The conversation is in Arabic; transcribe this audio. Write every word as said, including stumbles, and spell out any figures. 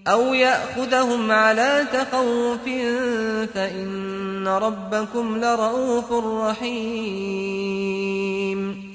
أو يأخذهم على تخوف فإن ربكم لرءوف رحيم.